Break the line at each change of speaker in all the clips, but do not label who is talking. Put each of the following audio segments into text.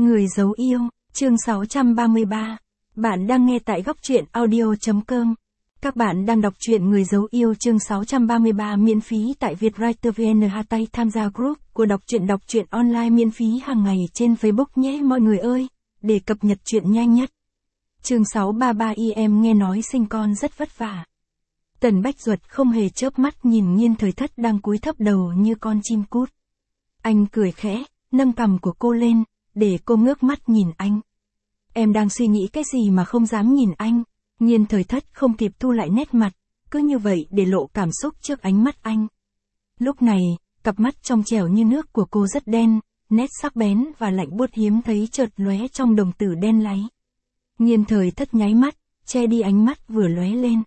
Người giấu yêu, chương 633. Bạn đang nghe tại góc truyện audio.com. Các bạn đang đọc truyện Người giấu yêu chương 633 miễn phí tại Vietwriter VN. Tay tham gia group của đọc truyện online miễn phí hàng ngày trên Facebook nhé mọi người ơi, để cập nhật truyện nhanh nhất. Chương 633 em nghe nói sinh con rất vất vả. Tần Bách Duật không hề chớp mắt nhìn Nhiên Thời Thất đang cúi thấp đầu như con chim cút. Anh cười khẽ, nâng cằm của cô lên, để cô ngước mắt nhìn anh. Em đang suy nghĩ cái gì mà không dám nhìn anh? Nhiên Thời Thất không kịp thu lại nét mặt, cứ như vậy để lộ cảm xúc trước ánh mắt anh. Lúc này, cặp mắt trong trẻo như nước của cô rất đen, nét sắc bén và lạnh buốt hiếm thấy chợt lóe trong đồng tử đen láy. Nhiên Thời Thất nháy mắt, che đi ánh mắt vừa lóe lên.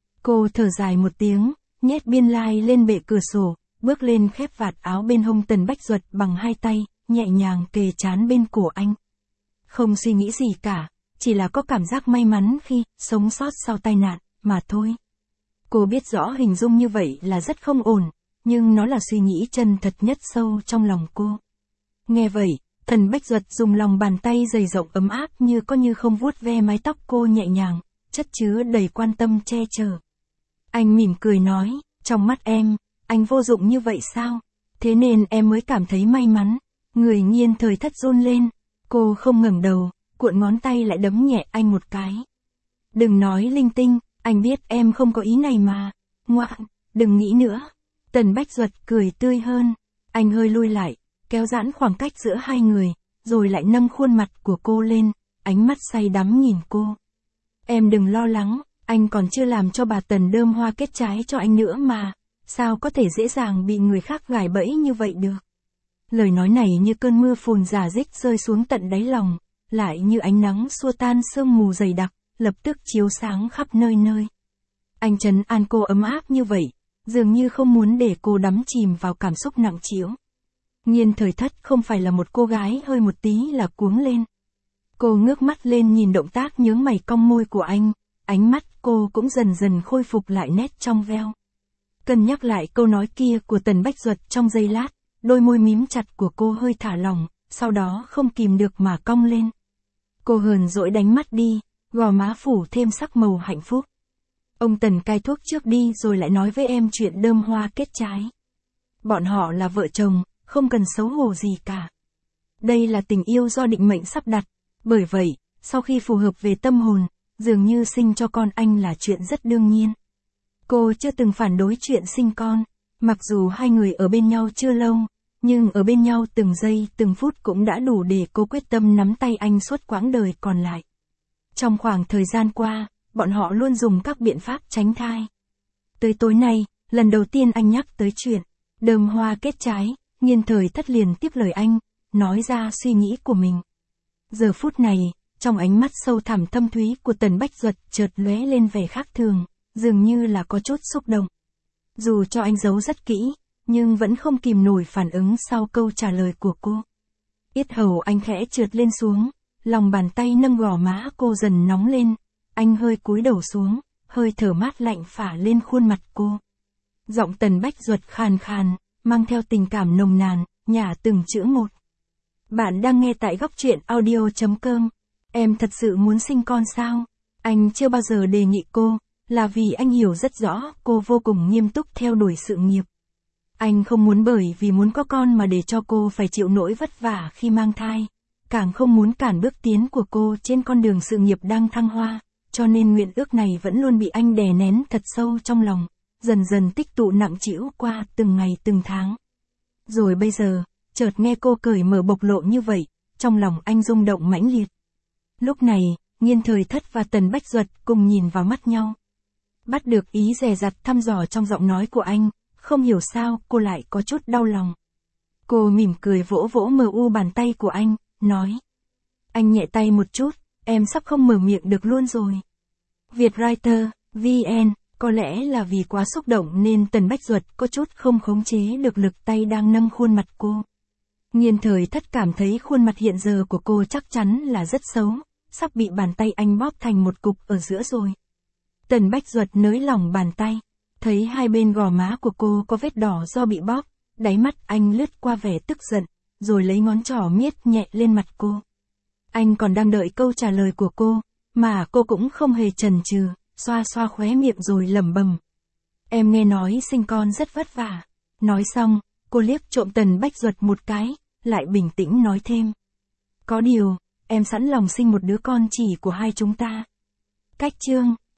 Cô thở dài một tiếng, nhét biên lai lên bệ cửa sổ, bước lên khép vạt áo bên hông Tần Bách Duật bằng hai tay, nhẹ nhàng kề trán bên cổ anh. Không suy nghĩ gì cả, chỉ là có cảm giác may mắn khi sống sót sau tai nạn, mà thôi. Cô biết rõ hình dung như vậy là rất không ổn, nhưng nó là suy nghĩ chân thật nhất sâu trong lòng cô. Nghe vậy, Tần Bách Duật dùng lòng bàn tay dày rộng ấm áp như có như không vuốt ve mái tóc cô nhẹ nhàng, chất chứa đầy quan tâm che chở. Anh mỉm cười nói, trong mắt em, anh vô dụng như vậy sao? Thế nên em mới cảm thấy may mắn. Người Nhiên Thời Thất run lên, cô không ngẩng đầu, cuộn ngón tay lại đấm nhẹ anh một cái. Đừng nói linh tinh, anh biết em không có ý này mà. Ngoạn, đừng nghĩ nữa. Tần Bách Duật cười tươi hơn, anh hơi lui lại, kéo giãn khoảng cách giữa hai người, rồi lại nâng khuôn mặt của cô lên, ánh mắt say đắm nhìn cô. Em đừng lo lắng, anh còn chưa làm cho bà Tần đơm hoa kết trái cho anh nữa mà, sao có thể dễ dàng bị người khác gài bẫy như vậy được. Lời nói này như cơn mưa phùn rả rích rơi xuống tận đáy lòng, lại như ánh nắng xua tan sương mù dày đặc, lập tức chiếu sáng khắp nơi nơi. Anh trấn an cô ấm áp như vậy, dường như không muốn để cô đắm chìm vào cảm xúc nặng trĩu. Nhiên Thời Thất không phải là một cô gái hơi một tí là cuống lên. Cô ngước mắt lên nhìn động tác nhướng mày cong môi của anh, ánh mắt cô cũng dần dần khôi phục lại nét trong veo. Cân nhắc lại câu nói kia của Tần Bách Duật trong giây lát, đôi môi mím chặt của cô hơi thả lỏng, sau đó không kìm được mà cong lên. Cô hờn dỗi đánh mắt đi, gò má phủ thêm sắc màu hạnh phúc. Ông Tần cai thuốc trước đi rồi lại nói với em chuyện đơm hoa kết trái. Bọn họ là vợ chồng, không cần xấu hổ gì cả. Đây là tình yêu do định mệnh sắp đặt, bởi vậy, sau khi phù hợp về tâm hồn, dường như sinh cho con anh là chuyện rất đương nhiên. Cô chưa từng phản đối chuyện sinh con, mặc dù hai người ở bên nhau chưa lâu, nhưng ở bên nhau từng giây từng phút cũng đã đủ để cô quyết tâm nắm tay anh suốt quãng đời còn lại. Trong khoảng thời gian qua, bọn họ luôn dùng các biện pháp tránh thai. Tới tối nay, lần đầu tiên anh nhắc tới chuyện đơm hoa kết trái, Nhiên Thời Thất liền tiếp lời anh, nói ra suy nghĩ của mình. Giờ phút này, trong ánh mắt sâu thẳm thâm thúy của Tần Bách Duật chợt lóe lên vẻ khác thường, dường như là có chút xúc động. Dù cho anh giấu rất kỹ, nhưng vẫn không kìm nổi phản ứng sau câu trả lời của cô. Yết hầu anh khẽ trượt lên xuống, lòng bàn tay nâng gò má cô dần nóng lên, anh hơi cúi đầu xuống, hơi thở mát lạnh phả lên khuôn mặt cô. Giọng Tần Bách Duật khàn khàn, mang theo tình cảm nồng nàn, nhả từng chữ một. Bạn đang nghe tại góc truyện audio.com. Em thật sự muốn sinh con sao? Anh chưa bao giờ đề nghị cô, là vì anh hiểu rất rõ cô vô cùng nghiêm túc theo đuổi sự nghiệp. Anh không muốn bởi vì muốn có con mà để cho cô phải chịu nỗi vất vả khi mang thai, càng không muốn cản bước tiến của cô trên con đường sự nghiệp đang thăng hoa, cho nên nguyện ước này vẫn luôn bị anh đè nén thật sâu trong lòng, dần dần tích tụ nặng trĩu qua từng ngày từng tháng. Rồi bây giờ, chợt nghe cô cởi mở bộc lộ như vậy, trong lòng anh rung động mãnh liệt. Lúc này, Nhiên Thời Thất và Tần Bách Duật cùng nhìn vào mắt nhau. Bắt được ý dè dặt thăm dò trong giọng nói của anh, không hiểu sao cô lại có chút đau lòng. Cô mỉm cười vỗ vỗ mờ u bàn tay của anh, nói. Anh nhẹ tay một chút, em sắp không mở miệng được luôn rồi. Vietwriter, VN, có lẽ là vì quá xúc động nên Tần Bách Duật có chút không khống chế được lực tay đang nâng khuôn mặt cô. Nhiên Thời Thất cảm thấy khuôn mặt hiện giờ của cô chắc chắn là rất xấu, sắp bị bàn tay anh bóp thành một cục ở giữa rồi. Tần Bách Duật nới lỏng bàn tay, thấy hai bên gò má của cô có vết đỏ do bị bóp, đáy mắt anh lướt qua vẻ tức giận, rồi lấy ngón trỏ miết nhẹ lên mặt cô. Anh còn đang đợi câu trả lời của cô, mà cô cũng không hề chần chừ, xoa xoa khóe miệng rồi lẩm bẩm. Em nghe nói sinh con rất vất vả. Nói xong, cô liếc trộm Tần Bách Duật một cái, lại bình tĩnh nói thêm. Có điều, em sẵn lòng sinh một đứa con chỉ của hai chúng ta. Cách chương